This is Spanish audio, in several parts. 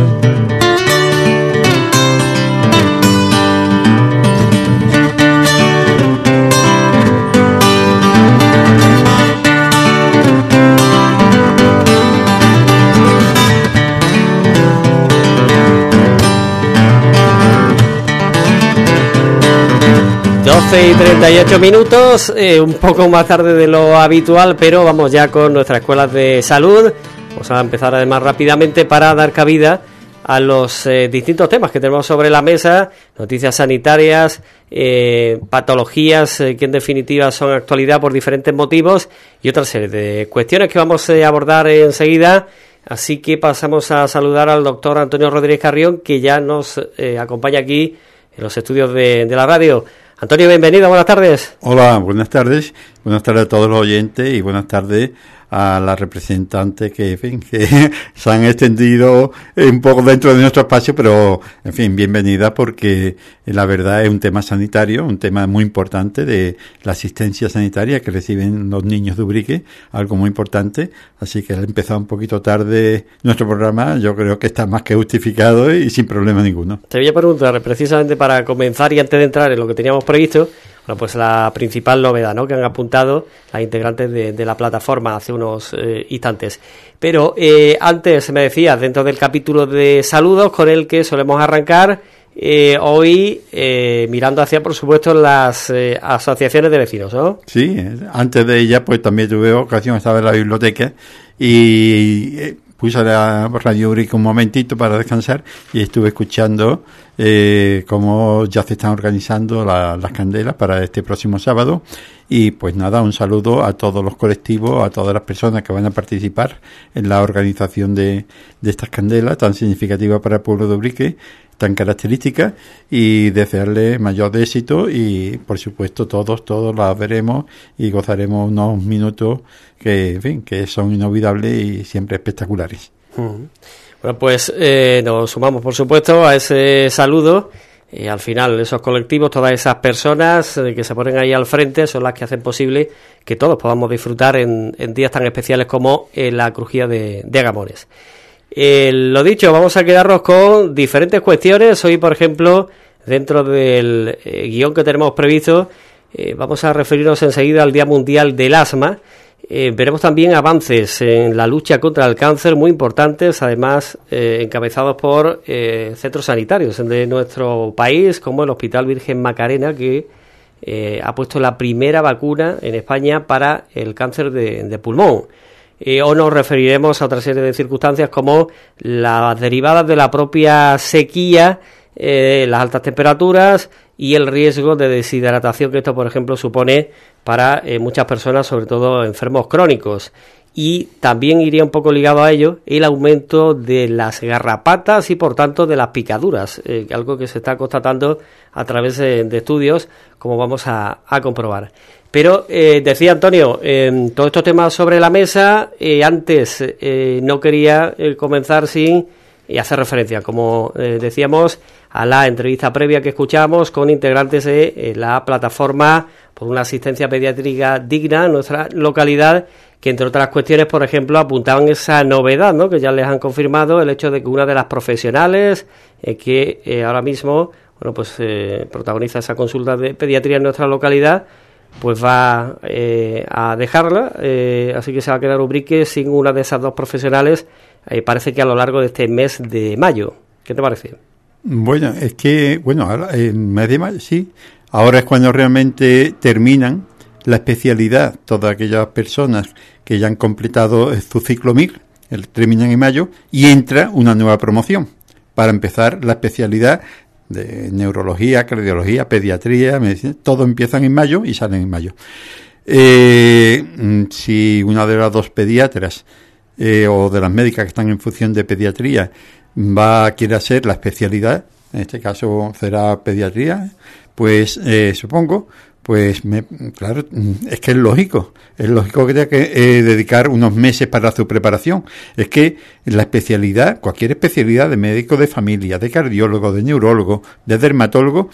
Y 38 minutos, un poco más tarde de lo habitual, pero vamos ya con nuestras escuelas de salud. Vamos a empezar además rápidamente para dar cabida a los distintos temas que tenemos sobre la mesa, noticias sanitarias, patologías que en definitiva son actualidad por diferentes motivos y otra serie de cuestiones que vamos a abordar enseguida. Así que pasamos a saludar al doctor Antonio Rodríguez Carrión, que ya nos acompaña aquí en los estudios de la radio. Antonio, bienvenido, buenas tardes. Hola, buenas tardes a todos los oyentes y buenas tardes a las representantes que, en fin, que se han extendido un poco dentro de nuestro espacio, pero, en fin, bienvenida porque la verdad es un tema sanitario, un tema muy importante de la asistencia sanitaria que reciben los niños de Ubrique, algo muy importante, así que al empezar un poquito tarde nuestro programa, yo creo que está más que justificado y sin problema ninguno. Te voy a preguntar, precisamente para comenzar y antes de entrar en lo que teníamos previsto, bueno, pues la principal novedad, ¿no?, que han apuntado las integrantes de la plataforma hace unos instantes. Pero antes me decías, dentro del capítulo de saludos con el que solemos arrancar, hoy mirando hacia, por supuesto, las asociaciones de vecinos, ¿no? Sí, antes de ella pues también tuve ocasión, estaba en la biblioteca y puse a la Radio Ubrique un momentito para descansar y estuve escuchando cómo ya se están organizando las candelas para este próximo sábado. Y pues nada, un saludo a todos los colectivos, a todas las personas que van a participar en la organización de estas candelas tan significativas para el pueblo de Ubrique, tan características, y desearle mayor éxito y por supuesto todos las veremos y gozaremos unos minutos que, en fin, que son inolvidables y siempre espectaculares. Bueno, pues nos sumamos por supuesto a ese saludo. Al final esos colectivos, todas esas personas que se ponen ahí al frente son las que hacen posible que todos podamos disfrutar en días tan especiales como la crujía de Agamones. Lo dicho, vamos a quedarnos con diferentes cuestiones. Hoy, por ejemplo, dentro del guión que tenemos previsto, vamos a referirnos enseguida al Día Mundial del Asma. Veremos también avances en la lucha contra el cáncer muy importantes, además encabezados por centros sanitarios de nuestro país, como el Hospital Virgen Macarena, que ha puesto la primera vacuna en España para el cáncer de pulmón. O nos referiremos a otra serie de circunstancias como las derivadas de la propia sequía, las altas temperaturas y el riesgo de deshidratación que esto, por ejemplo, supone para muchas personas, sobre todo enfermos crónicos. Y también iría un poco ligado a ello el aumento de las garrapatas y, por tanto, de las picaduras, algo que se está constatando a través de estudios, como vamos a comprobar. Pero decía Antonio, todos estos temas sobre la mesa, antes no quería comenzar sin hacer referencia, como decíamos, a la entrevista previa que escuchamos con integrantes de la plataforma por una asistencia pediátrica digna en nuestra localidad, que entre otras cuestiones, por ejemplo, apuntaban esa novedad, ¿no?, que ya les han confirmado, el hecho de que una de las profesionales que ahora mismo, bueno, pues protagoniza esa consulta de pediatría en nuestra localidad, pues va a dejarla, así que se va a quedar Ubrique sin una de esas dos profesionales, parece que a lo largo de este mes de mayo. ¿Qué te parece? Bueno, es que, ahora, el mes de mayo, sí, ahora es cuando realmente terminan la especialidad, todas aquellas personas que ya han completado su ciclo MIR, terminan en mayo, y entra una nueva promoción para empezar la especialidad de neurología, cardiología, pediatría, medicina, todo empiezan en mayo y salen en mayo. Si una de las dos pediatras o de las médicas que están en función de pediatría quiere hacer la especialidad, en este caso será pediatría, pues supongo, pues claro, es que es lógico que tenga que dedicar unos meses para su preparación. Es que la especialidad, cualquier especialidad de médico de familia, de cardiólogo, de neurólogo, de dermatólogo,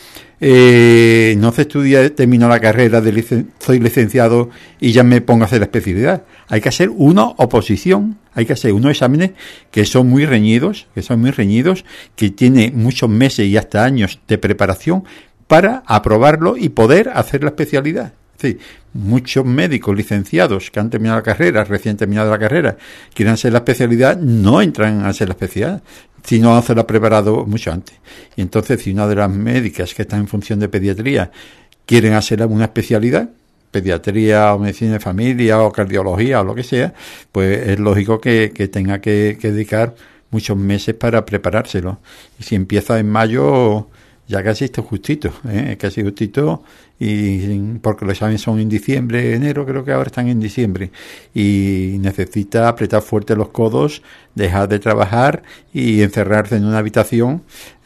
no se estudia, termino la carrera, soy licenciado y ya me pongo a hacer la especialidad. Hay que hacer una oposición, hay que hacer unos exámenes que son muy reñidos, que tiene muchos meses y hasta años de preparación para aprobarlo y poder hacer la especialidad. Es decir, muchos médicos licenciados que han terminado la carrera, recién terminado la carrera, quieren hacer la especialidad, no entran a hacer la especialidad, sino a hacerla preparado mucho antes. Y entonces, si una de las médicas que están en función de pediatría quieren hacer alguna especialidad, pediatría o medicina de familia o cardiología o lo que sea, pues es lógico que tenga que dedicar muchos meses para preparárselo. Y si empieza en mayo, ya casi está justito, casi justito, y porque los exámenes son en diciembre, enero, creo que ahora están en diciembre, y necesita apretar fuerte los codos, dejar de trabajar y encerrarse en una habitación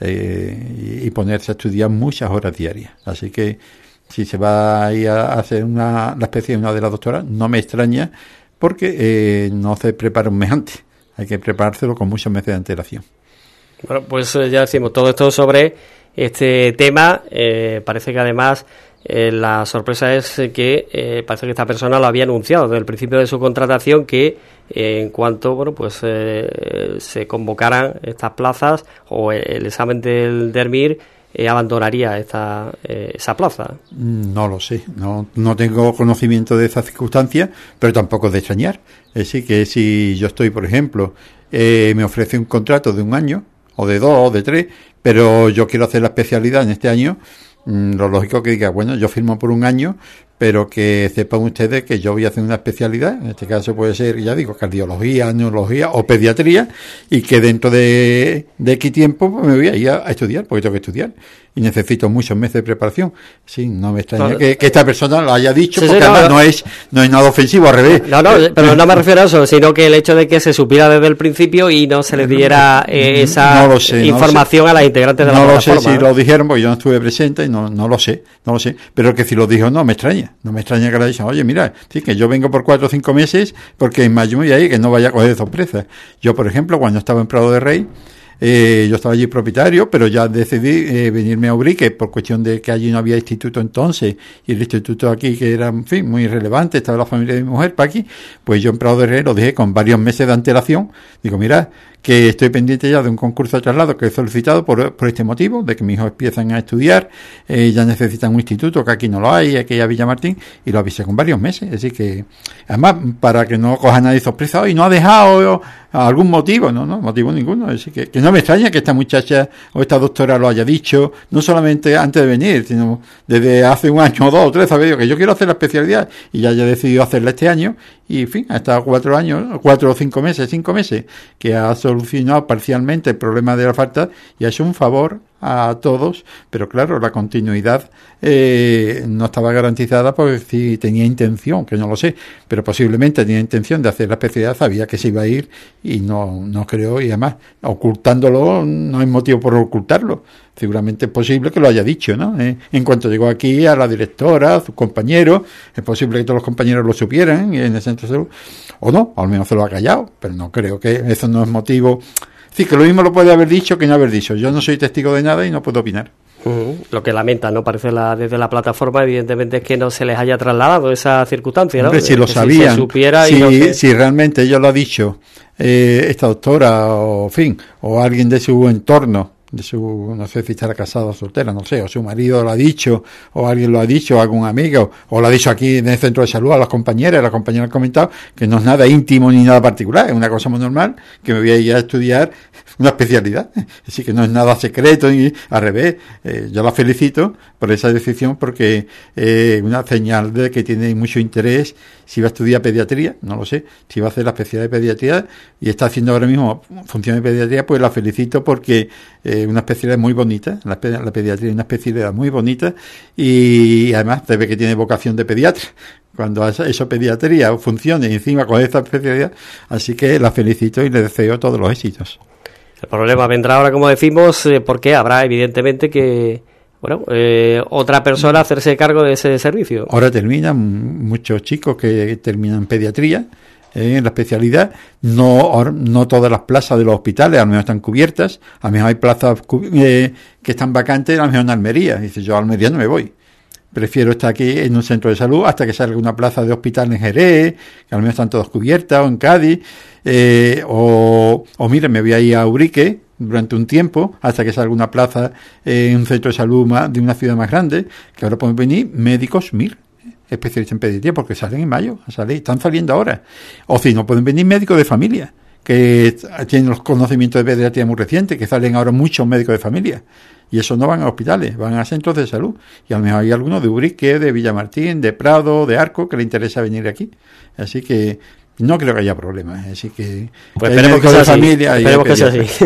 y ponerse a estudiar muchas horas diarias. Así que si se va a ir a hacer la especie de una de las doctoras, no me extraña, porque no se prepara un mes antes, hay que preparárselo con muchos meses de antelación. Bueno, pues ya decimos todo esto sobre este tema. Parece que además la sorpresa es que parece que esta persona lo había anunciado desde el principio de su contratación, que en cuanto se convocaran estas plazas o el examen del DERMIR, abandonaría esa plaza. No lo sé, no tengo conocimiento de esa circunstancia, pero tampoco es de extrañar. Es decir, que si yo estoy, por ejemplo, me ofrece un contrato de 1 año, o de 2, o de 3, pero yo quiero hacer la especialidad en este año, lo lógico que diga, bueno, yo firmo por 1 año, pero que sepan ustedes que yo voy a hacer una especialidad, en este caso puede ser, ya digo, cardiología, neurología o pediatría, y que dentro de X tiempo pues me voy a ir a estudiar, porque tengo que estudiar, y necesito muchos meses de preparación. Sí, no me extraña que esta persona lo haya dicho, porque además no es nada ofensivo, al revés. Pero no me refiero a eso, sino que el hecho de que se supiera desde el principio y no se les diera esa información a las integrantes de la plataforma. No lo sé si lo dijeron, porque yo no estuve presente y no lo sé, pero que si lo dijo no me extraña que le digan, oye, mira, sí, que yo vengo por 4 o 5 meses porque en mayo me voy a ir, que no vaya a coger sorpresas. Yo, por ejemplo, cuando estaba en Prado de Rey, yo estaba allí propietario, pero ya decidí venirme a Ubrique por cuestión de que allí no había instituto entonces, y el instituto aquí, que era, en fin, muy relevante, estaba la familia de mi mujer para aquí, pues yo en Prado de Rey lo dije con varios meses de antelación. Digo, mira, que estoy pendiente ya de un concurso de traslado que he solicitado por este motivo, de que mis hijos empiezan a estudiar, ya necesitan un instituto, que aquí no lo hay, aquí a Villamartín, y lo avisé con varios meses. Así que, además, para que no coja nadie sorpresa, y no ha dejado algún motivo, no, motivo ninguno. Así que no me extraña que esta muchacha o esta doctora lo haya dicho, no solamente antes de venir, sino desde hace 1 año o 2 o 3, había dicho que yo quiero hacer la especialidad, y ya haya decidido hacerla este año, y en fin, ha estado 4 o 5 meses, que ha solucionado parcialmente el problema de la falta y ha hecho un favor a todos, pero claro, la continuidad no estaba garantizada porque si tenía intención, que no lo sé, pero posiblemente tenía intención de hacer la especialidad, sabía que se iba a ir y no creo, y además ocultándolo no hay motivo por ocultarlo. Seguramente es posible que lo haya dicho, ¿no? En cuanto llegó aquí a la directora, a sus compañeros, es posible que todos los compañeros lo supieran en el centro de salud, o no, al menos se lo ha callado, pero no creo que eso no es motivo. Sí, que lo mismo lo puede haber dicho que no haber dicho. Yo no soy testigo de nada y no puedo opinar. Lo que lamenta, ¿no? Parece desde la plataforma, evidentemente, es que no se les haya trasladado esa circunstancia, ¿no? Hombre, si lo sabían, si se supiera si realmente ella lo ha dicho, esta doctora, o en fin, o alguien de su entorno, no sé si estará casada o soltera, no sé, o su marido lo ha dicho, o alguien lo ha dicho, o algún amigo, o lo ha dicho aquí en el centro de salud a las compañeras, y las compañeras han comentado que no es nada íntimo ni nada particular, es una cosa muy normal, que me voy a ir a estudiar una especialidad, así que no es nada secreto, ni al revés. Yo la felicito por esa decisión, porque una señal de que tiene mucho interés. Si va a estudiar pediatría, no lo sé, si va a hacer la especialidad de pediatría y está haciendo ahora mismo función de pediatría, pues la felicito, porque una especialidad muy bonita, la pediatría es una especialidad muy bonita, y además se ve que tiene vocación de pediatra. Cuando eso pediatría funcione y encima con esta especialidad, así que la felicito y le deseo todos los éxitos. El problema vendrá ahora, como decimos, porque habrá evidentemente que bueno, otra persona hacerse cargo de ese servicio. Ahora terminan muchos chicos que terminan pediatría en la especialidad. No todas las plazas de los hospitales a lo mejor están cubiertas, a lo mejor hay plazas que están vacantes, a lo mejor en Almería. Dice, yo a Almería no me voy, prefiero estar aquí en un centro de salud hasta que salga una plaza de hospital en Jerez, que a lo mejor están todas cubiertas, o en Cádiz, o mire, me voy a ir a Ubrique durante un tiempo hasta que salga una plaza en un centro de salud de una ciudad más grande, que ahora pueden venir médicos 1000 especialistas en pediatría, porque salen en mayo, están saliendo ahora. O si no, pueden venir médicos de familia, que tienen los conocimientos de pediatría muy recientes, que salen ahora muchos médicos de familia. Y esos no van a hospitales, van a centros de salud. Y a lo mejor hay algunos de Ubrique, de Villamartín, de Prado, de Arco, que le interesa venir aquí. Así que no creo que haya problemas. Así que pues esperemos que sea familia así. Esperemos que sea así.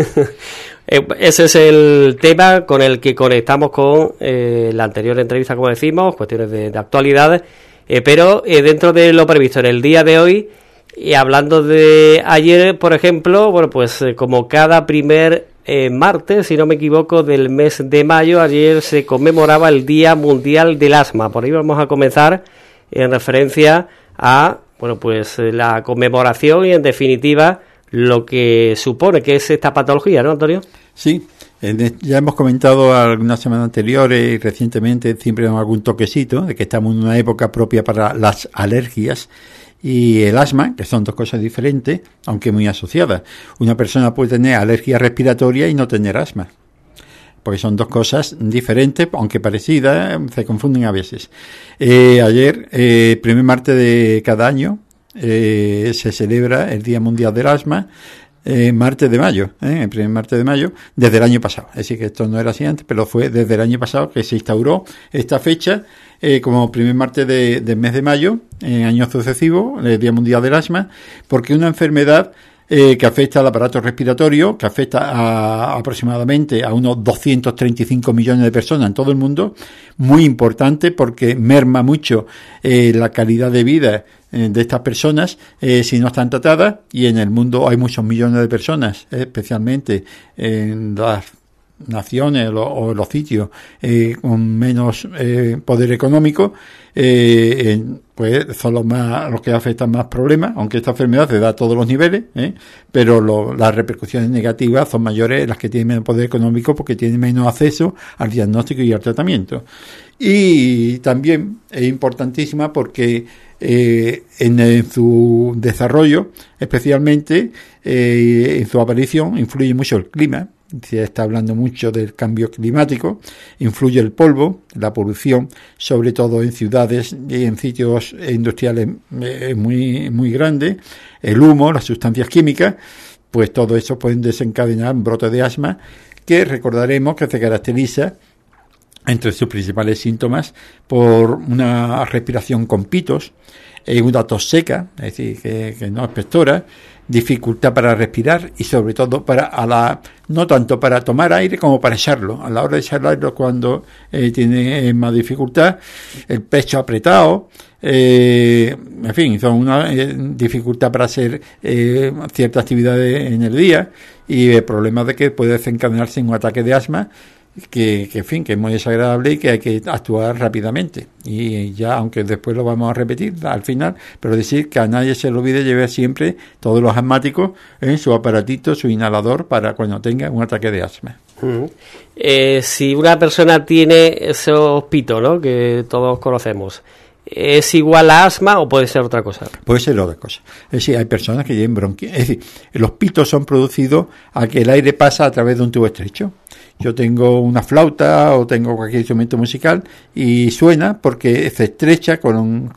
Ese es el tema con el que conectamos con la anterior entrevista, como decimos, cuestiones de actualidad, pero dentro de lo previsto en el día de hoy, hablando de ayer, por ejemplo, bueno, pues como cada primer martes, si no me equivoco, del mes de mayo, ayer se conmemoraba el Día Mundial del Asma. Por ahí vamos a comenzar en referencia a, bueno, pues la conmemoración y, en definitiva, lo que supone que es esta patología, ¿no, Antonio? Sí, ya hemos comentado algunas semanas anteriores y recientemente, siempre damos algún toquecito de que estamos en una época propia para las alergias y el asma, que son dos cosas diferentes, aunque muy asociadas. Una persona puede tener alergia respiratoria y no tener asma, porque son dos cosas diferentes, aunque parecidas, se confunden a veces. Ayer, primer martes de cada año, se celebra el Día Mundial del Asma, martes de mayo, el primer martes de mayo, desde el año pasado. Es decir, que esto no era así antes, pero fue desde el año pasado que se instauró esta fecha como primer martes del mes de mayo, en años sucesivos, el Día Mundial del Asma, porque una enfermedad que afecta al aparato respiratorio, que afecta aproximadamente a unos 235 millones de personas en todo el mundo, muy importante porque merma mucho la calidad de vida de estas personas si no están tratadas, y en el mundo hay muchos millones de personas, especialmente en las naciones o los sitios con menos poder económico, pues son los que afectan más problemas, aunque esta enfermedad se da a todos los niveles, pero las repercusiones negativas son mayores las que tienen menos poder económico, porque tienen menos acceso al diagnóstico y al tratamiento. Y también es importantísima porque en su desarrollo, especialmente en su aparición, influye mucho el clima. Se está hablando mucho del cambio climático, influye el polvo, la polución, sobre todo en ciudades y en sitios industriales muy, muy grandes, el humo, las sustancias químicas, pues todo eso pueden desencadenar un brote de asma, que recordaremos que se caracteriza entre sus principales síntomas por una respiración con pitos, una tos seca, es decir, que no expectora, dificultad para respirar y sobre todo no tanto para tomar aire como para echarlo. A la hora de echar aire, cuando tiene más dificultad, el pecho apretado, en fin, son una dificultad para hacer ciertas actividades en el día, y problemas de que puede desencadenarse en un ataque de asma, que en fin, que es muy desagradable y que hay que actuar rápidamente. Y ya, aunque después lo vamos a repetir al final, pero decir que a nadie se le olvide llevar siempre, todos los asmáticos, en su aparatito, su inhalador, para cuando tenga un ataque de asma. Si una persona tiene esos pitos, ¿no?, que todos conocemos, ¿es igual a asma o puede ser otra cosa? Puede ser otra cosa. Es decir, hay personas que tienen bronquitis. Es decir, los pitos son producidos a que el aire pasa a través de un tubo estrecho. Yo tengo una flauta o tengo cualquier instrumento musical y suena porque se estrecha con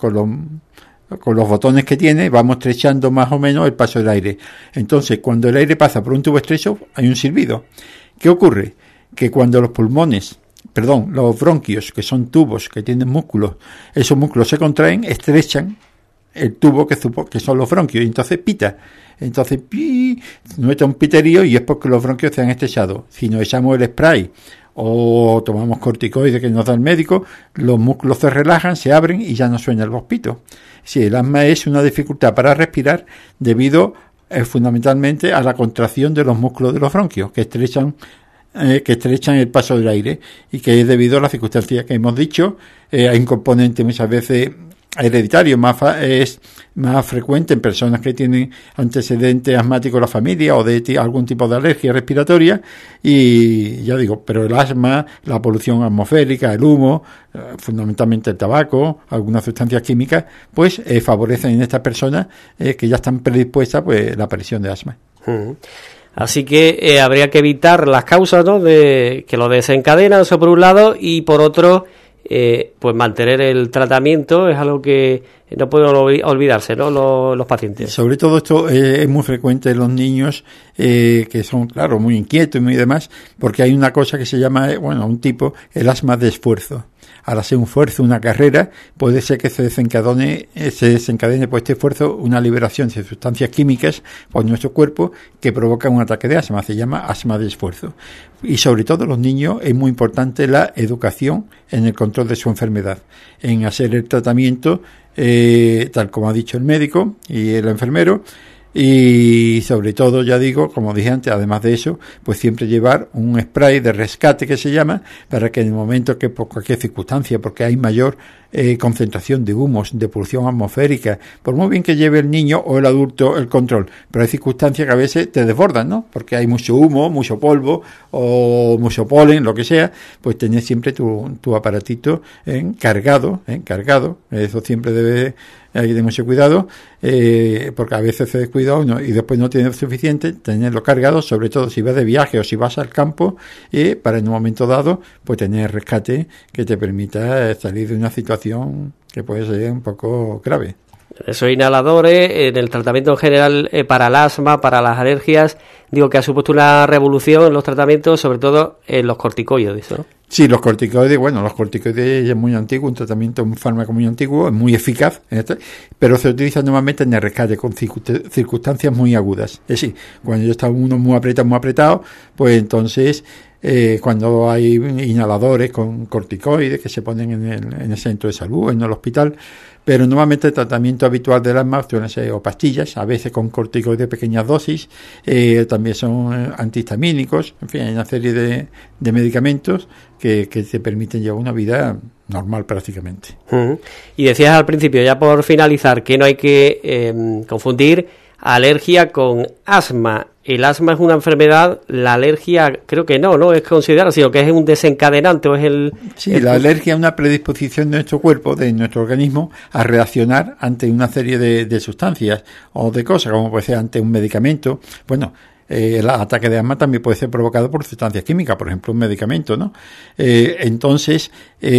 los botones que tiene, vamos estrechando más o menos el paso del aire. Entonces, cuando el aire pasa por un tubo estrecho, hay un silbido. ¿Qué ocurre? Que cuando los bronquios, que son tubos que tienen músculos, esos músculos se contraen, estrechan el tubo que son los bronquios, y entonces pita. Entonces, nuestra un piterío, y es porque los bronquios se han estrechado. Si nos echamos el spray o tomamos corticoides que nos da el médico, los músculos se relajan, se abren y ya no suenan los pitos. Sí, el asma es una dificultad para respirar debido fundamentalmente a la contracción de los músculos de los bronquios, que estrechan que estrechan el paso del aire y que es debido a las circunstancias que hemos dicho. Hay un componente muchas veces hereditario, es más frecuente en personas que tienen antecedentes asmáticos en la familia o de algún tipo de alergia respiratoria, y ya digo, pero el asma, la polución atmosférica, el humo, fundamentalmente el tabaco, algunas sustancias químicas, pues favorecen en estas personas que ya están predispuestas pues la aparición de asma. Así que habría que evitar las causas, ¿no?, de que lo desencadenan, eso por un lado, y por otro, pues mantener el tratamiento es algo que no pueden olvidarse, ¿no?, los pacientes. Sobre todo esto es muy frecuente en los niños que son, claro, muy inquietos y muy demás, porque hay una cosa que se llama, un tipo, el asma de esfuerzo. Al hacer un esfuerzo, una carrera, puede ser que se desencadene por este esfuerzo una liberación de sustancias químicas por nuestro cuerpo que provoca un ataque de asma. Se llama asma de esfuerzo. Y sobre todo en los niños es muy importante la educación en el control de su enfermedad, en hacer el tratamiento tal como ha dicho el médico y el enfermero. Y sobre todo, ya digo, como dije antes, además de eso, pues siempre llevar un spray de rescate que se llama, para que en el momento que por cualquier circunstancia, porque hay mayor concentración de humos, de polución atmosférica, por muy bien que lleve el niño o el adulto el control, pero hay circunstancias que a veces te desbordan, ¿no? Porque hay mucho humo, mucho polvo o mucho polen, lo que sea, pues tener siempre tu aparatito cargado, eso siempre debe. Hay que tener mucho cuidado, porque a veces se descuida uno y después no tiene suficiente, tenerlo cargado, sobre todo si vas de viaje o si vas al campo, para en un momento dado pues tener rescate que te permita salir de una situación que puede ser un poco grave. Esos inhaladores, en el tratamiento en general para el asma, para las alergias, digo que ha supuesto una revolución en los tratamientos, sobre todo en los corticoides, ¿no? Sí, los corticoides es muy antiguo, un fármaco muy antiguo, es muy eficaz, pero se utiliza normalmente en el rescate con circunstancias muy agudas. Es decir, cuando ya está uno muy apretado, pues entonces cuando hay inhaladores con corticoides que se ponen en el centro de salud, en el hospital, pero normalmente el tratamiento habitual del asma suelen ser o pastillas, a veces con corticoides de pequeñas dosis, también son antihistamínicos, en fin, hay una serie de medicamentos que te permiten llevar una vida normal prácticamente. Y decías al principio, ya por finalizar, que no hay que confundir alergia con asma. El asma es una enfermedad, la alergia creo que no es considerada, sino que es un desencadenante o es el... Sí, la alergia es una predisposición de nuestro cuerpo, de nuestro organismo, a reaccionar ante una serie de sustancias o de cosas, como puede ser ante un medicamento. Bueno, el ataque de asma también puede ser provocado por sustancias químicas, por ejemplo, un medicamento, ¿no? Entonces,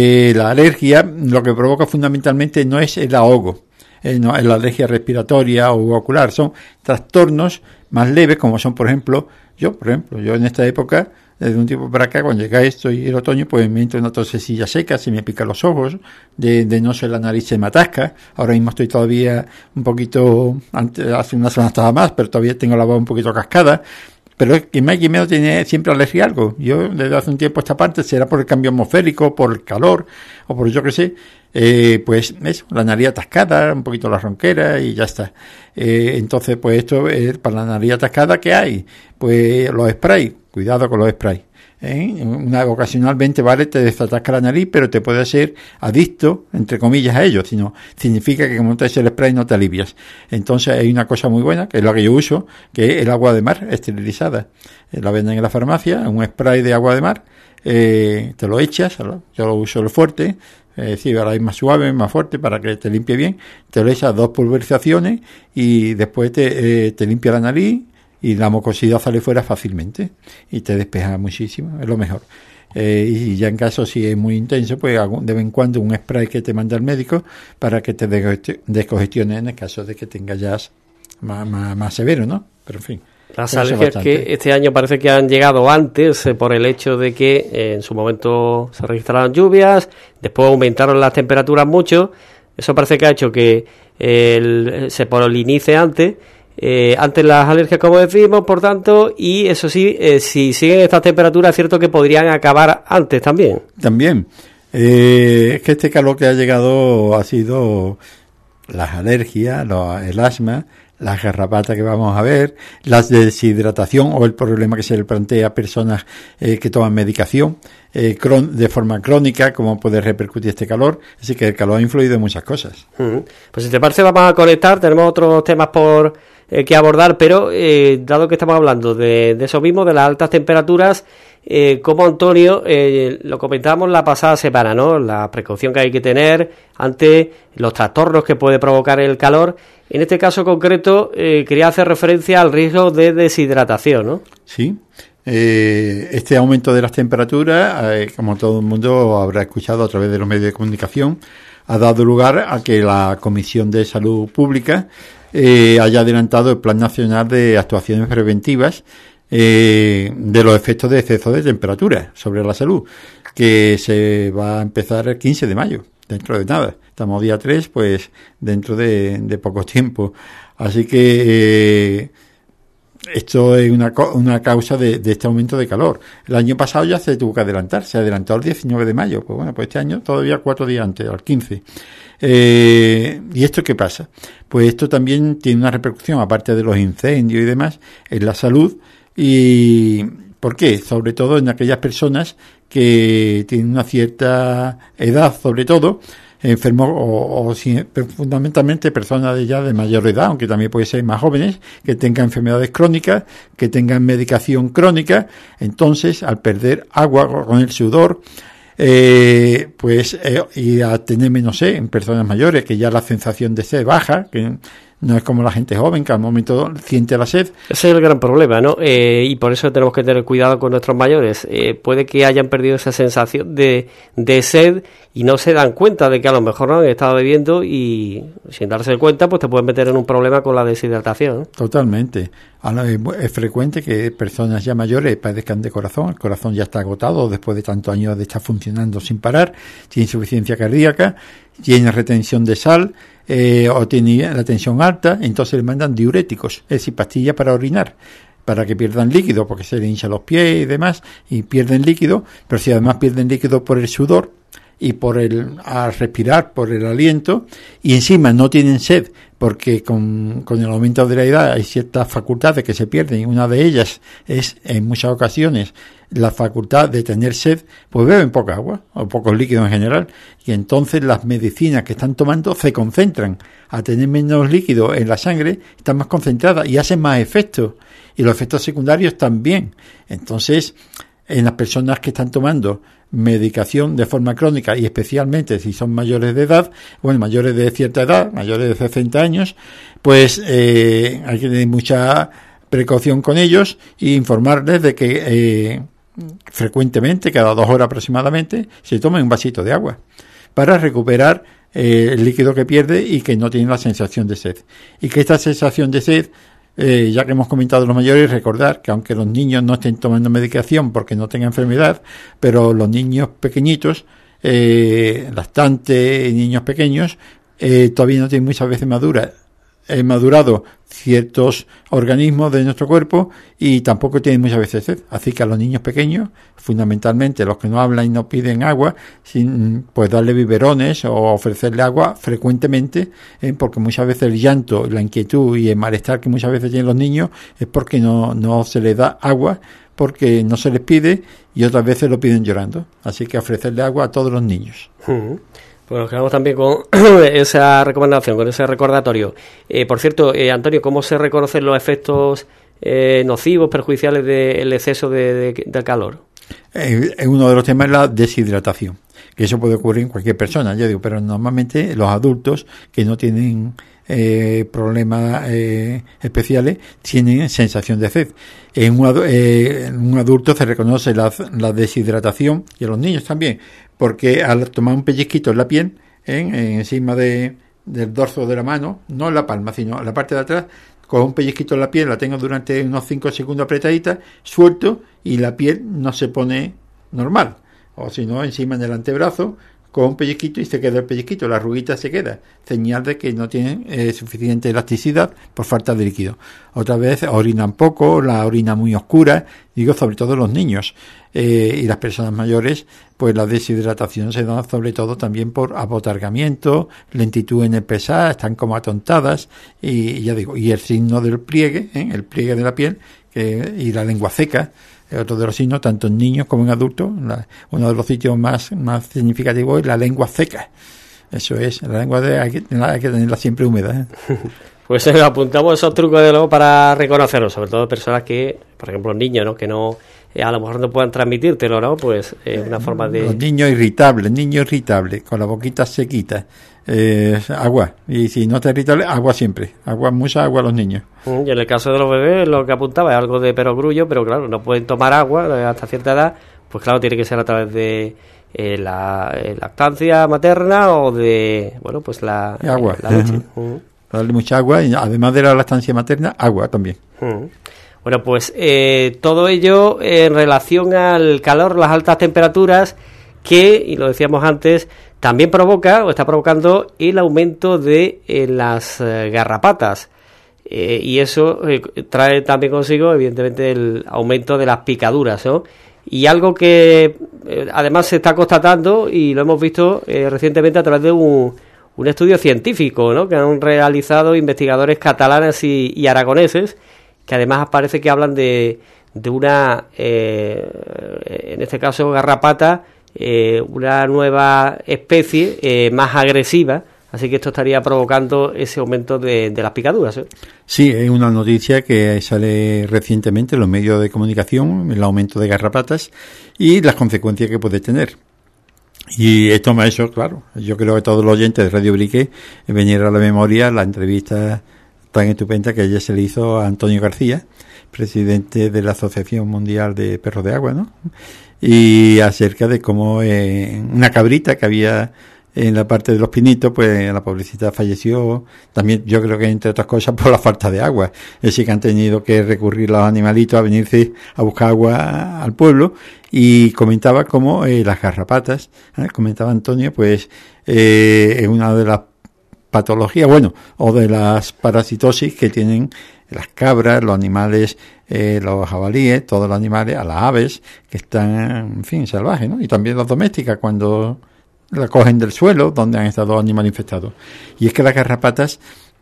la alergia lo que provoca fundamentalmente no es el ahogo, no es la alergia respiratoria o ocular, son trastornos más leves, como son, por ejemplo, yo en esta época, desde un tiempo para acá, cuando llega esto y el otoño, pues me entra una tosecilla seca, se me pican los ojos, de no ser la nariz se me atasca. Ahora mismo estoy todavía un poquito, hace una semana estaba más, pero todavía tengo la voz un poquito cascada. Pero es que más y menos tiene siempre alergia a algo. Yo desde hace un tiempo esta parte, será por el cambio atmosférico, por el calor, o por yo qué sé, pues eso, la nariz atascada, un poquito la ronquera y ya está. Entonces, pues esto es para la nariz atascada, ¿qué hay? Pues los sprays, cuidado con los sprays. Ocasionalmente, vale, te desatasca la nariz, pero te puede ser adicto, entre comillas, a ello, sino significa que como te haces el spray no te alivias. Entonces hay una cosa muy buena, que es la que yo uso, que es el agua de mar esterilizada. La venden en la farmacia, un spray de agua de mar, te lo echas, yo lo uso el fuerte, ahora es más suave, más fuerte, para que te limpie bien, te lo echas 2 pulverizaciones y después te limpia la nariz, y la mucosidad sale fuera fácilmente y te despeja muchísimo, es lo mejor. Y ya en caso si es muy intenso, pues de vez en cuando un spray que te manda el médico para que te descongestione en el caso de que tengas ya más severo, ¿no? Pero en fin. Las alergias que este año parece que han llegado antes por el hecho de que en su momento se registraron lluvias, después aumentaron las temperaturas mucho, eso parece que ha hecho que se polinice antes las alergias, como decimos, por tanto, y eso sí, si siguen estas temperaturas, es cierto que podrían acabar antes también. También. Es que este calor que ha llegado ha sido las alergias, el asma, las garrapatas que vamos a ver, la deshidratación o el problema que se le plantea a personas que toman medicación de forma crónica, cómo puede repercutir este calor. Así que el calor ha influido en muchas cosas. Pues si te parece vamos a conectar, tenemos otros temas por que abordar, pero dado que estamos hablando de eso mismo, de las altas temperaturas, como Antonio, lo comentábamos la pasada semana, ¿no? La precaución que hay que tener ante los trastornos que puede provocar el calor. En este caso concreto, quería hacer referencia al riesgo de deshidratación, ¿no? Sí. Este aumento de las temperaturas, como todo el mundo habrá escuchado a través de los medios de comunicación, ha dado lugar a que la Comisión de Salud Pública haya adelantado el Plan Nacional de Actuaciones Preventivas de los efectos de exceso de temperatura sobre la salud, que se va a empezar el 15 de mayo, dentro de nada. Estamos día 3, pues dentro de poco tiempo. Así que esto es una causa de este aumento de calor. El año pasado ya se tuvo que adelantar, se adelantó el 19 de mayo. Pues bueno, pues este año todavía 4 días antes, al 15. ¿Y esto qué pasa? Pues esto también tiene una repercusión, aparte de los incendios y demás, en la salud. ¿Y por qué? Sobre todo en aquellas personas que tienen una cierta edad, sobre todo, enfermos o fundamentalmente personas de mayor edad, aunque también puede ser más jóvenes, que tengan enfermedades crónicas, que tengan medicación crónica. Entonces, al perder agua con el sudor, y a tener menos sed en personas mayores, que ya la sensación de sed baja, que no es como la gente joven, que al momento siente la sed. Ese es el gran problema, ¿no? Y por eso tenemos que tener cuidado con nuestros mayores. Puede que hayan perdido esa sensación de sed y no se dan cuenta de que a lo mejor no han estado bebiendo, y sin darse cuenta pues te pueden meter en un problema con la deshidratación, ¿no? Totalmente. Es frecuente que personas ya mayores padezcan de corazón. El corazón ya está agotado después de tantos años de estar funcionando sin parar, tiene insuficiencia cardíaca, tiene retención de sal, o tiene la tensión alta. Entonces le mandan diuréticos, es decir, pastillas para orinar, para que pierdan líquido, porque se le hinchan los pies y demás, y pierden líquido. Pero si además pierden líquido por el sudor y al respirar, por el aliento, y encima no tienen sed, porque con el aumento de la edad hay ciertas facultades que se pierden, y una de ellas es, en muchas ocasiones, la facultad de tener sed, pues beben poca agua, o pocos líquidos en general, y entonces las medicinas que están tomando se concentran. A tener menos líquido en la sangre, están más concentradas y hacen más efectos, y los efectos secundarios también. Entonces, en las personas que están tomando medicación de forma crónica, y especialmente si son mayores de edad, mayores de cierta edad, mayores de 60 años, pues hay que tener mucha precaución con ellos y informarles de que frecuentemente, cada 2 horas aproximadamente, se tomen un vasito de agua para recuperar el líquido que pierde y que no tiene la sensación de sed. Y que esta sensación de sed, ya que hemos comentado los mayores, recordar que aunque los niños no estén tomando medicación porque no tengan enfermedad, pero los niños pequeñitos, lactantes, niños pequeños, todavía no tienen muchas veces madurado ciertos organismos de nuestro cuerpo, y tampoco tienen muchas veces sed. Así que a los niños pequeños, fundamentalmente los que no hablan y no piden agua, pues darle biberones o ofrecerle agua frecuentemente, porque muchas veces el llanto, la inquietud y el malestar que muchas veces tienen los niños es porque no se les da agua, porque no se les pide, y otras veces lo piden llorando. Así que ofrecerle agua a todos los niños. Pues nos quedamos también con esa recomendación, con ese recordatorio. Por cierto, Antonio, ¿cómo se reconocen los efectos nocivos, perjudiciales del exceso de calor? Uno de los temas es la deshidratación, que eso puede ocurrir en cualquier persona, ya digo, pero normalmente los adultos que no tienen problemas especiales tienen sensación de sed. En un adulto se reconoce la deshidratación, y en los niños también, porque al tomar un pellizquito en la piel, encima del dorso de la mano, no en la palma, sino en la parte de atrás, cojo un pellizquito en la piel, la tengo durante unos 5 segundos apretadita, suelto y la piel no se pone normal. O si no, encima en el antebrazo, con un pellizquito y se queda el pellizquito, la arruguita se queda, señal de que no tienen suficiente elasticidad por falta de líquido. Otra vez orinan poco, la orina muy oscura, digo sobre todo los niños, y las personas mayores, pues la deshidratación se da sobre todo también por abotargamiento, lentitud en el pesar, están como atontadas, y ya digo, y el signo del pliegue, el pliegue de la piel, y la lengua seca, otro de los signos, tanto en niños como en adultos. Uno de los sitios más significativos es la lengua seca. Eso es, la lengua hay que tenerla siempre húmeda. Pues apuntamos esos trucos de luego para reconocerlos, sobre todo personas que, por ejemplo, niños, ¿no? Que no, a lo mejor no puedan transmitírtelo, ¿no? Pues una forma de... Los niños irritables, con la boquita sequita. Agua, y si no está irritable, agua siempre, mucha agua a los niños. Y en el caso de los bebés, lo que apuntaba es algo de perogrullo, pero claro, no pueden tomar agua hasta cierta edad, pues claro, tiene que ser a través de la lactancia materna o de, bueno, pues la leche. Darle mucha agua, y además de la lactancia materna, agua también. Bueno, pues todo ello en relación al calor, las altas temperaturas, que, y lo decíamos antes, también provoca o está provocando el aumento de las garrapatas, y eso trae también consigo evidentemente el aumento de las picaduras, ¿no? Y algo que además se está constatando y lo hemos visto recientemente a través de un estudio científico, ¿no? Que han realizado investigadores catalanes y aragoneses, que además parece que hablan de una en este caso garrapata, una nueva especie más agresiva, así que esto estaría provocando ese aumento de las picaduras, ¿eh? Sí, es una noticia que sale recientemente en los medios de comunicación, el aumento de garrapatas y las consecuencias que puede tener. Y esto me ha hecho, claro, yo creo que todos los oyentes de Radio Brique venir a la memoria la entrevista tan estupenda que ayer se le hizo a Antonio García, presidente de la Asociación Mundial de Perros de Agua, ¿no? Y acerca de cómo una cabrita que había en la parte de los Pinitos, pues la pobrecita falleció, también yo creo que entre otras cosas por la falta de agua. Es decir, que han tenido que recurrir los animalitos a venirse a buscar agua al pueblo, y comentaba cómo las garrapatas, comentaba Antonio, pues es una de las patologías, bueno, o de las parasitosis que tienen las cabras, los animales, los jabalíes, todos los animales, a las aves que están, en fin, salvajes, ¿no? Y también las domésticas cuando la cogen del suelo donde han estado animales infectados. Y es que las garrapatas,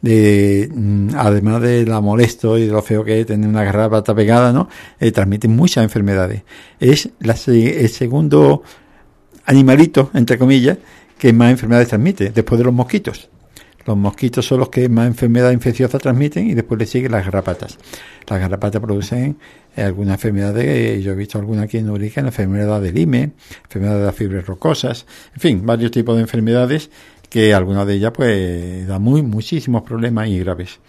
además de la molesto y de lo feo que es tener una garrapata pegada, ¿no? Transmiten muchas enfermedades. Es el segundo animalito, entre comillas, que más enfermedades transmite, después de los mosquitos. Los mosquitos son los que más enfermedades infecciosas transmiten, y después le siguen las garrapatas. Las garrapatas producen algunas enfermedades, yo he visto alguna aquí en Urique, la enfermedad del Lyme, enfermedad de las fibras rocosas, en fin, varios tipos de enfermedades que algunas de ellas pues dan muchísimos problemas y graves.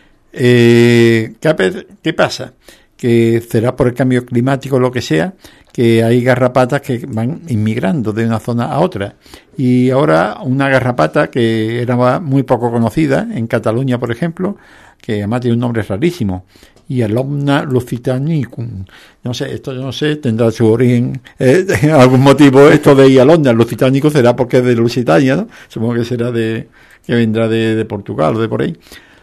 ¿Qué pasa? Que será por el cambio climático o lo que sea, que hay garrapatas que van inmigrando de una zona a otra. Y ahora una garrapata que era muy poco conocida, en Cataluña, por ejemplo, que además tiene un nombre rarísimo, Hyalomna lusitanicum. No sé, tendrá su origen, algún motivo esto de Hyalomna lusitanicum, será porque es de Lusitania, ¿no? Supongo que será que vendrá de Portugal o de por ahí.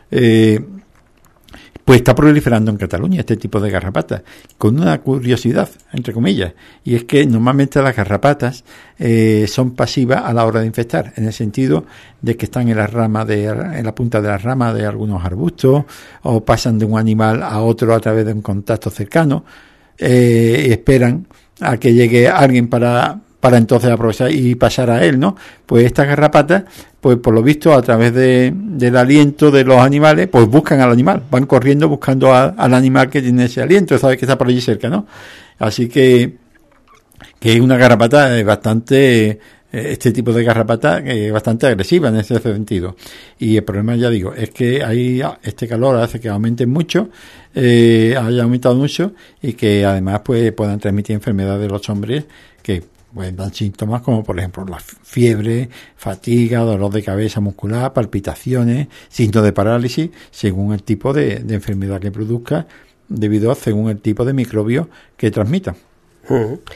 Pues está proliferando en Cataluña este tipo de garrapatas, con una curiosidad, entre comillas, y es que normalmente las garrapatas son pasivas a la hora de infectar, en el sentido de que están en la punta de la rama de algunos arbustos, o pasan de un animal a otro a través de un contacto cercano, esperan a que llegue alguien para entonces aprovechar y pasar a él, ¿no? Pues estas garrapatas, pues por lo visto, a través del aliento de los animales, pues buscan al animal, van corriendo buscando al animal que tiene ese aliento, sabes que está por allí cerca, ¿no? Así que es una garrapata bastante, este tipo de garrapata bastante agresiva en ese sentido. Y el problema, ya digo, es que este calor hace que aumenten mucho, haya aumentado mucho, y que además pues puedan transmitir enfermedades de los hombres que pues dan síntomas como por ejemplo la fiebre, fatiga, dolor de cabeza muscular, palpitaciones, signos de parálisis, según el tipo de enfermedad que produzca, según el tipo de microbio que transmita.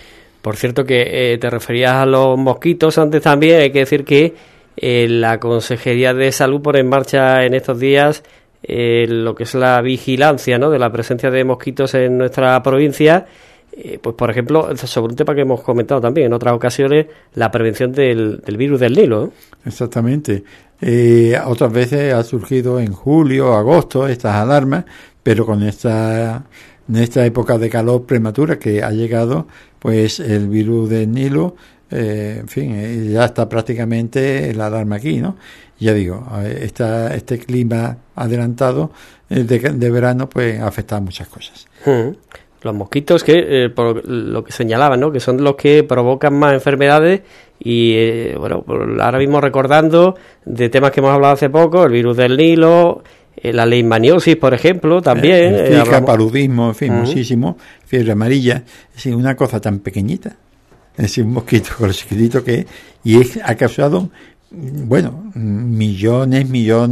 Por cierto que te referías a los mosquitos antes también, hay que decir que la Consejería de Salud pone en marcha en estos días lo que es la vigilancia, ¿no?, de la presencia de mosquitos en nuestra provincia. Pues por ejemplo, sobre un tema que hemos comentado también en otras ocasiones, la prevención del virus del Nilo, ¿eh? Exactamente. Otras veces ha surgido en julio, agosto, estas alarmas, pero en esta época de calor prematura que ha llegado, pues el virus del Nilo, en fin, ya está prácticamente la alarma aquí, ¿no? Ya digo, este clima adelantado de verano, pues ha afectado a muchas cosas. Los mosquitos que, por lo que señalaban, ¿no?, que son los que provocan más enfermedades y, bueno, ahora mismo recordando de temas que hemos hablado hace poco, el virus del Nilo, la leishmaniosis, por ejemplo, también. Zika, paludismo, en fin, muchísimo, fiebre amarilla, es decir, una cosa tan pequeñita, es decir, un mosquito con lo chiquitito que es, y ha causado, bueno, millones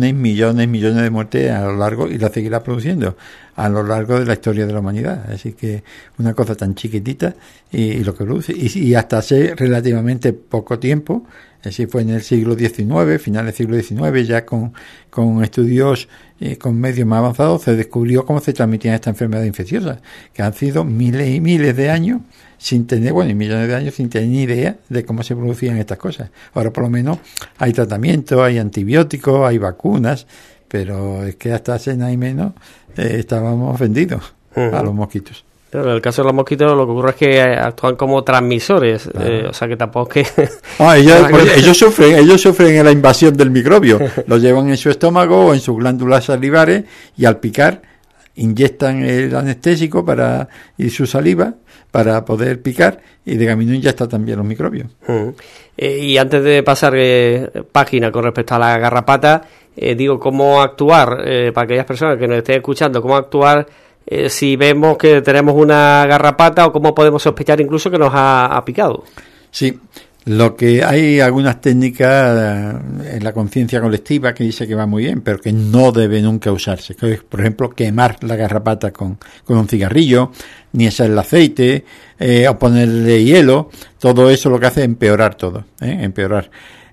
de muertes a lo largo, y la seguirá produciendo a lo largo de la historia de la humanidad. Así que una cosa tan chiquitita y lo que produce, y hasta hace relativamente poco tiempo, así fue en el siglo XIX, finales del siglo XIX, ya con estudios con medios más avanzados, se descubrió cómo se transmitían estas enfermedades infecciosas, que han sido miles y miles de años sin tener, y millones de años sin tener ni idea de cómo se producían estas cosas. Ahora por lo menos hay tratamientos, hay antibióticos, hay vacunas, pero es que hasta hace nada y menos estábamos vendidos a los mosquitos. Pero en el caso de los mosquitos lo que ocurre es que actúan como transmisores, o sea que tampoco es que... ellos sufren la invasión del microbio, lo llevan en su estómago o en sus glándulas salivares, y al picar inyectan el anestésico y su saliva para poder picar, y de camino inyecta también los microbios. Y antes de pasar página con respecto a la garrapata, digo, cómo actuar, para aquellas personas que nos estén escuchando, cómo actuar si vemos que tenemos una garrapata, o cómo podemos sospechar incluso que nos ha picado. Sí, lo que hay algunas técnicas en la conciencia colectiva que dice que va muy bien, pero que no debe nunca usarse. Que es, por ejemplo, quemar la garrapata con un cigarrillo, ni echarle aceite, o ponerle hielo. Todo eso lo que hace es empeorar todo, empeorar.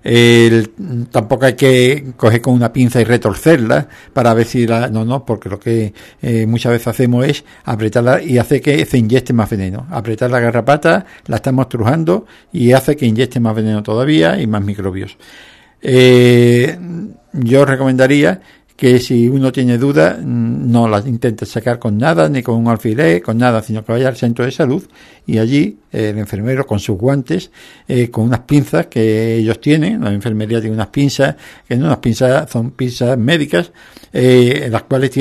Tampoco hay que coger con una pinza y retorcerla para ver si porque lo que muchas veces hacemos es apretarla y hace que se inyecte más veneno. Apretar la garrapata, la estamos trujando y hace que inyecte más veneno todavía y más microbios. Yo recomendaría que si uno tiene duda, no la intente sacar con nada, ni con un alfiler, con nada, sino que vaya al centro de salud, y allí el enfermero con sus guantes, con unas pinzas que ellos tienen, la enfermería tiene unas pinzas, que no, unas pinzas, son pinzas médicas, en las cuales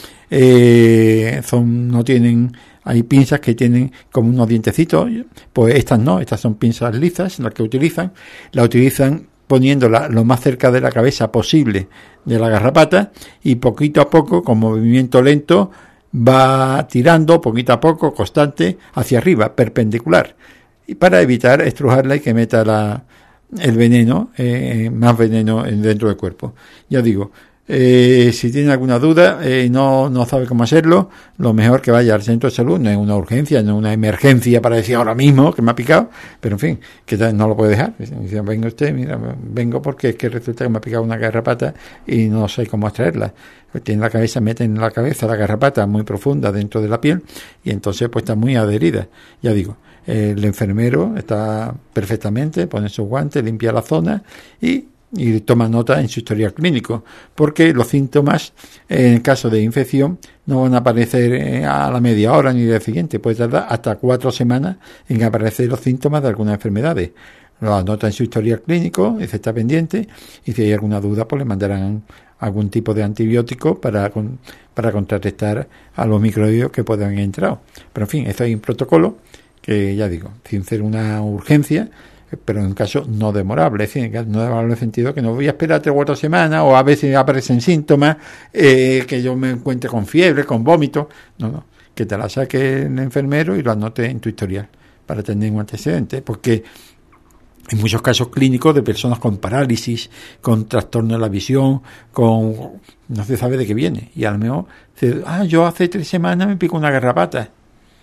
hay pinzas que tienen como unos dientecitos, pues estas no, estas son pinzas lisas, las que la utilizan poniéndola lo más cerca de la cabeza posible de la garrapata, y poquito a poco, con movimiento lento, va tirando poquito a poco, constante, hacia arriba, perpendicular, y para evitar estrujarla y que meta el veneno, más veneno dentro del cuerpo. Ya digo, si tiene alguna duda, no sabe cómo hacerlo, lo mejor que vaya al centro de salud. No es una urgencia, no es una emergencia para decir ahora mismo que me ha picado, pero en fin, que no lo puede dejar. Dice, venga usted, mira, vengo porque es que resulta que me ha picado una garrapata y no sé cómo extraerla. Tiene la cabeza, mete en la cabeza la garrapata muy profunda dentro de la piel, y entonces pues está muy adherida. Ya digo, el enfermero está perfectamente, pone sus guantes, limpia la zona y toma nota en su historial clínico, porque los síntomas en caso de infección no van a aparecer a la media hora ni el día siguiente, puede tardar hasta 4 semanas en aparecer los síntomas de algunas enfermedades. Lo anota en su historial clínico, y se está pendiente, y si hay alguna duda pues le mandarán algún tipo de antibiótico para contrarrestar a los microbios que puedan haber entrado. Pero en fin, eso hay un protocolo que, ya digo, sin ser una urgencia, pero en un caso no demorable, es decir, no demorable en el sentido que no voy a esperar 3 o 4 semanas, o a veces aparecen síntomas, que yo me encuentre con fiebre, con vómito, no, que te la saque el enfermero y lo anote en tu historial para tener un antecedente, porque en muchos casos clínicos de personas con parálisis, con trastorno de la visión, no se sabe de qué viene, y a lo mejor yo hace 3 semanas me pico una garrapata.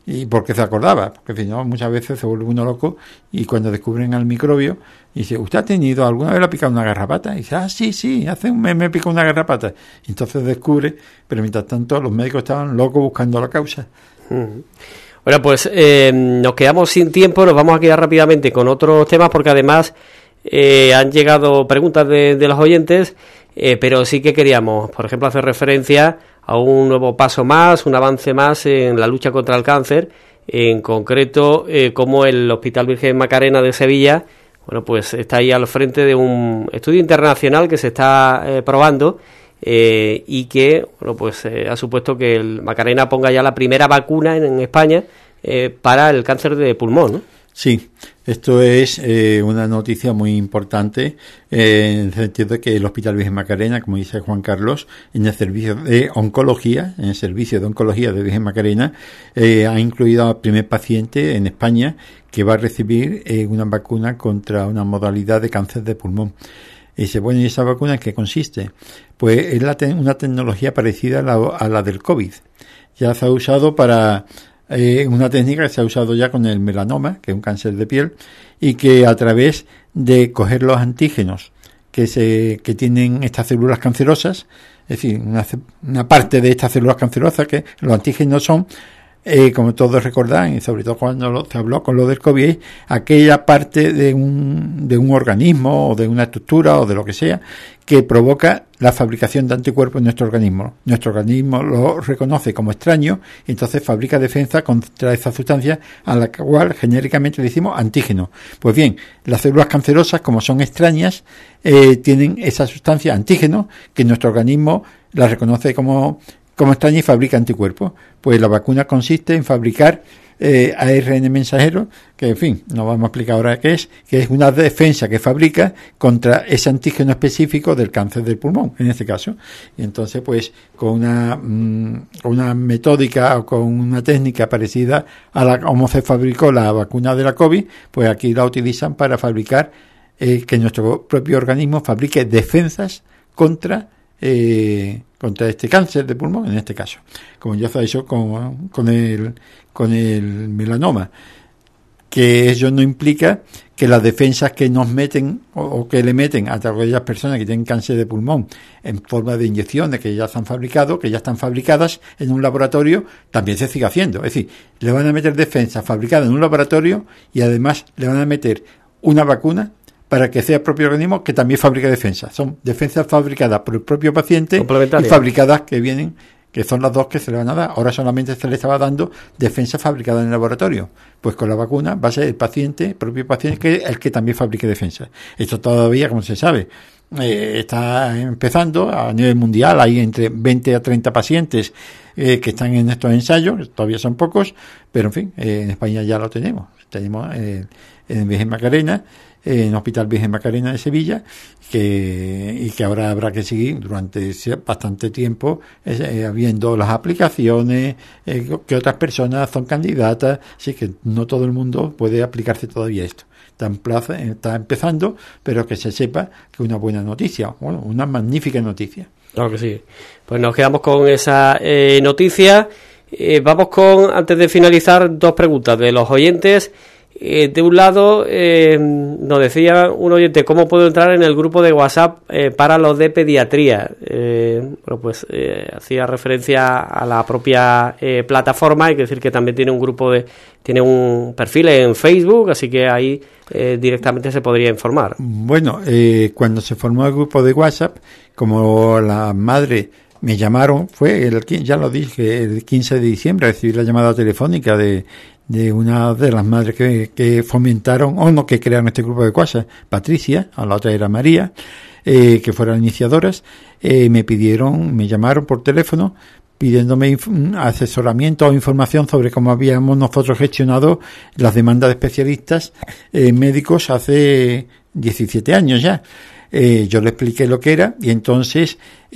¿Y por qué se acordaba? Porque si no, muchas veces se vuelve uno loco y cuando descubren al microbio, dice, ¿usted ha tenido alguna vez le ha picado una garrapata? Y dice, sí, hace un mes me picó una garrapata. Y entonces descubre, pero mientras tanto los médicos estaban locos buscando la causa. Bueno, pues nos quedamos sin tiempo, nos vamos a quedar rápidamente con otros temas porque además han llegado preguntas de los oyentes, pero sí que queríamos, por ejemplo, hacer referencia a un nuevo paso más, un avance más en la lucha contra el cáncer, en concreto como el Hospital Virgen Macarena de Sevilla, bueno, pues está ahí al frente de un estudio internacional que se está probando y que, bueno, pues ha supuesto que el Macarena ponga ya la primera vacuna en España para el cáncer de pulmón, ¿no? Sí, esto es una noticia muy importante en el sentido de que el Hospital Virgen Macarena, como dice Juan Carlos, en el servicio de oncología, de Virgen Macarena, ha incluido al primer paciente en España que va a recibir una vacuna contra una modalidad de cáncer de pulmón. Y dice, bueno, ¿y esa vacuna en qué consiste? Pues es una tecnología parecida a la del COVID. Ya se ha usado para una técnica que se ha usado ya con el melanoma, que es un cáncer de piel, y que a través de coger los antígenos que tienen estas células cancerosas, es decir, una parte de estas células cancerosas, que los antígenos son, como todos recordarán, y sobre todo cuando se habló con lo del COVID, aquella parte de un organismo o de una estructura o de lo que sea que provoca la fabricación de anticuerpos en nuestro organismo. Nuestro organismo lo reconoce como extraño y entonces fabrica defensa contra esa sustancia a la cual genéricamente le decimos antígeno. Pues bien, las células cancerosas, como son extrañas, tienen esa sustancia antígeno que nuestro organismo la reconoce como extraña y fabrica anticuerpos. Pues la vacuna consiste en fabricar ARN mensajero, que en fin, no vamos a explicar ahora qué es, que es una defensa que fabrica contra ese antígeno específico del cáncer del pulmón, en este caso. Y entonces, pues, con una metódica o con una técnica parecida a la como se fabricó la vacuna de la COVID, pues aquí la utilizan para fabricar, que nuestro propio organismo fabrique defensas contra este cáncer de pulmón, en este caso, como ya se ha hecho con el melanoma, que ello no implica que las defensas que nos meten o que le meten a todas aquellas personas que tienen cáncer de pulmón en forma de inyecciones que ya están fabricadas en un laboratorio, también se sigue haciendo. Es decir, le van a meter defensas fabricadas en un laboratorio y además le van a meter una vacuna para que sea el propio organismo que también fabrica defensas. Son defensas fabricadas por el propio paciente y fabricadas que son las dos que se le van a dar. Ahora solamente se le estaba dando defensas fabricadas en el laboratorio. Pues con la vacuna va a ser el propio paciente, que el que también fabrique defensas. Esto todavía, como se sabe, está empezando a nivel mundial. Hay entre 20 a 30 pacientes que están en estos ensayos, todavía son pocos, pero en fin, en España ya lo tenemos. Tenemos en Virgen Macarena, en Hospital Virgen Macarena de Sevilla, y que ahora habrá que seguir durante bastante tiempo viendo las aplicaciones, que otras personas son candidatas, así que no todo el mundo puede aplicarse todavía esto. Está empezando, pero que se sepa que es una buena noticia, bueno, una magnífica noticia. Claro que sí. Pues nos quedamos con esa noticia. Vamos antes de finalizar, dos preguntas de los oyentes. De un lado, nos decía un oyente, ¿cómo puedo entrar en el grupo de WhatsApp para los de pediatría? Bueno, pues hacía referencia a la propia plataforma. Hay que decir que también tiene un perfil en Facebook, así que ahí directamente se podría informar. Bueno, cuando se formó el grupo de WhatsApp, como la madre me llamaron, ya lo dije, el 15 de diciembre recibí la llamada telefónica de una de las madres que fomentaron, que crearon este grupo de WhatsApp, Patricia, a la otra era María, que fueron iniciadoras, me llamaron por teléfono pidiéndome asesoramiento o información sobre cómo habíamos nosotros gestionado las demandas de especialistas médicos hace 17 años ya. Yo le expliqué lo que era y entonces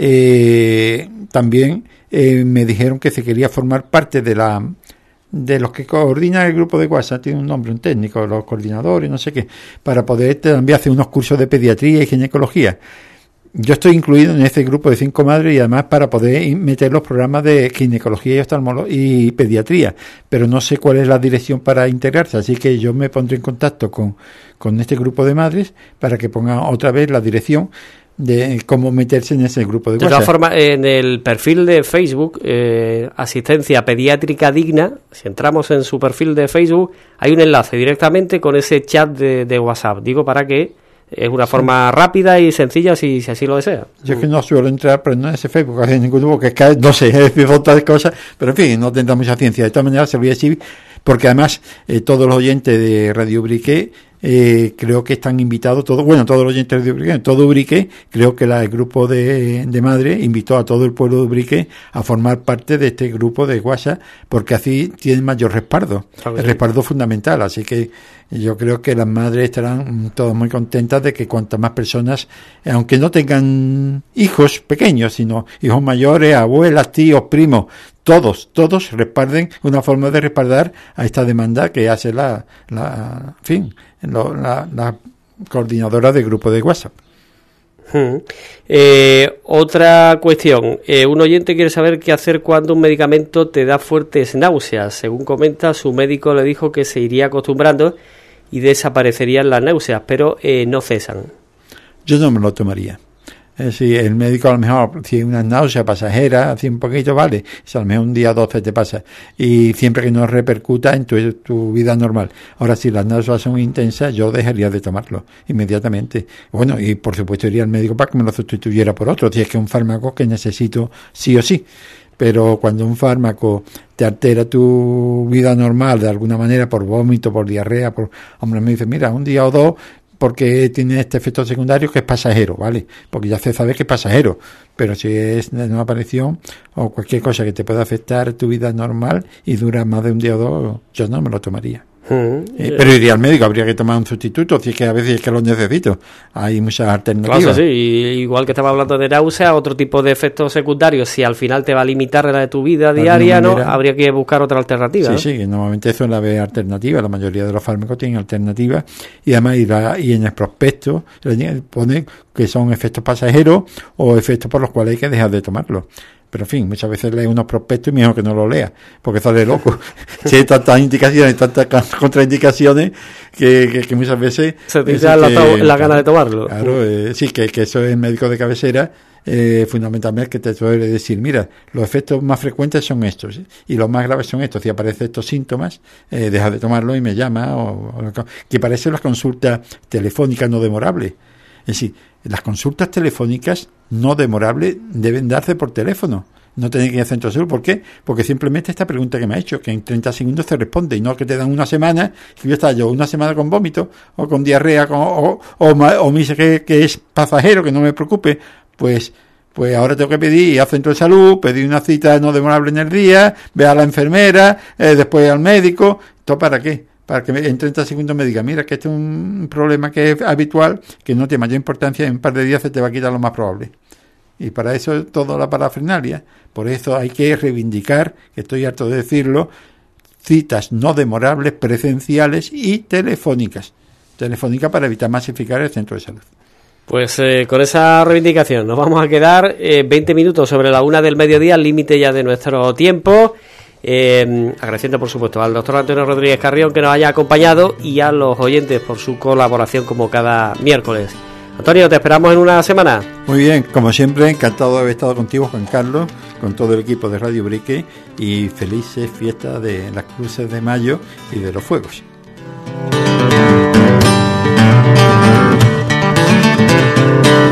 también me dijeron que se quería formar parte de los que coordinan el grupo de WhatsApp, tiene un nombre, un técnico, los coordinadores, no sé qué, para poder también hacer unos cursos de pediatría y ginecología. yo estoy incluido en este grupo de 5 madres y además para poder meter los programas de ginecología y oftalmología y pediatría, pero no sé cuál es la dirección para integrarse, así que yo me pondré en contacto con este grupo de madres para que pongan otra vez la dirección de cómo meterse en ese grupo de WhatsApp. De todas formas, en el perfil de Facebook, Asistencia Pediátrica Digna, si entramos en su perfil de Facebook, hay un enlace directamente con ese chat de WhatsApp. Digo, para que es una forma rápida y sencilla si así lo desea. Yo es que no suelo entrar, pero no en ese Facebook, en ningún grupo, que es no sé, es otras cosas, pero en fin, no tendrá mucha ciencia. De todas maneras, se lo voy a decir, porque además todos los oyentes de Radio Ubrique creo que están invitados, todos los oyentes de Ubrique, todo Ubrique, creo que el grupo de madre invitó a todo el pueblo de Ubrique a formar parte de este grupo de WhatsApp, porque así tienen mayor respaldo, el respaldo fundamental, así que yo creo que las madres estarán todas muy contentas de que cuantas más personas, aunque no tengan hijos pequeños, sino hijos mayores, abuelas, tíos, primos, todos respalden, una forma de respaldar a esta demanda que hace la coordinadora del grupo de WhatsApp. Otra cuestión, un oyente quiere saber qué hacer cuando un medicamento te da fuertes náuseas. Según comenta, su médico le dijo que se iría acostumbrando y desaparecerían las náuseas, pero no cesan. Yo no me lo tomaría. Si el médico a lo mejor, si una náusea pasajera, así un poquito, vale, si a lo mejor un día o 12 te pasa, y siempre que no repercuta en tu vida normal. Ahora, si las náuseas son intensas, yo dejaría de tomarlo inmediatamente. Bueno, y por supuesto iría al médico para que me lo sustituyera por otro, si es que es un fármaco que necesito sí o sí. Pero cuando un fármaco te altera tu vida normal de alguna manera, por vómito, por diarrea, hombre, me dice, mira, un día o dos, porque tiene este efecto secundario que es pasajero, ¿vale? Porque ya se sabe que es pasajero, pero si es de nueva aparición o cualquier cosa que te pueda afectar tu vida normal y dura más de un día o dos, yo no me lo tomaría. Pero iría al médico, habría que tomar un sustituto, si es que a veces es que lo necesito. Hay muchas alternativas. Claro, sí, igual que estaba hablando de náusea, otro tipo de efectos secundarios, si al final te va a limitar la de tu vida diaria, ¿no? Habría que buscar otra alternativa. Sí, ¿no? Sí, que normalmente suele haber alternativas, la mayoría de los fármacos tienen alternativas, y además y en el prospecto pone que son efectos pasajeros o efectos por los cuales hay que dejar de tomarlo. Pero en fin, muchas veces lees unos prospectos y mejor que no lo leas, porque sale loco. Si hay tantas indicaciones, tantas contraindicaciones, que muchas veces se te da la gana de tomarlo. Claro, sí, que eso es el médico de cabecera, fundamentalmente, que te suele decir, mira, los efectos más frecuentes son estos, y los más graves son estos. Si aparecen estos síntomas, deja de tomarlo y me llama, que parece las consultas telefónicas no demorables. Es decir, las consultas telefónicas no demorables deben darse por teléfono, no tener que ir al centro de salud. ¿Por qué? Porque simplemente esta pregunta que me ha hecho, que en 30 segundos te responde, y no que te dan una semana, que yo una semana con vómito, o con diarrea, o me dice que es pasajero, que no me preocupe, pues ahora tengo que pedir al centro de salud, pedir una cita no demorable en el día, ve a la enfermera, después al médico. ¿Todo para qué? Para que en 30 segundos me diga, mira, que este es un problema que es habitual, que no tiene mayor importancia, en un par de días se te va a quitar lo más probable. Y para eso es toda la parafernalia. Por eso hay que reivindicar, que estoy harto de decirlo, citas no demorables, presenciales y telefónicas. Telefónica para evitar masificar el centro de salud. Pues con esa reivindicación nos vamos a quedar 20 minutos sobre la 1 del mediodía, límite ya de nuestro tiempo. Agradeciendo por supuesto al doctor Antonio Rodríguez Carrión que nos haya acompañado y a los oyentes por su colaboración como cada miércoles. Antonio, te esperamos en una semana. Muy bien, como siempre, encantado de haber estado contigo, Juan Carlos, con todo el equipo de Radio Ubrique, y felices fiestas de las Cruces de Mayo y de los Fuegos.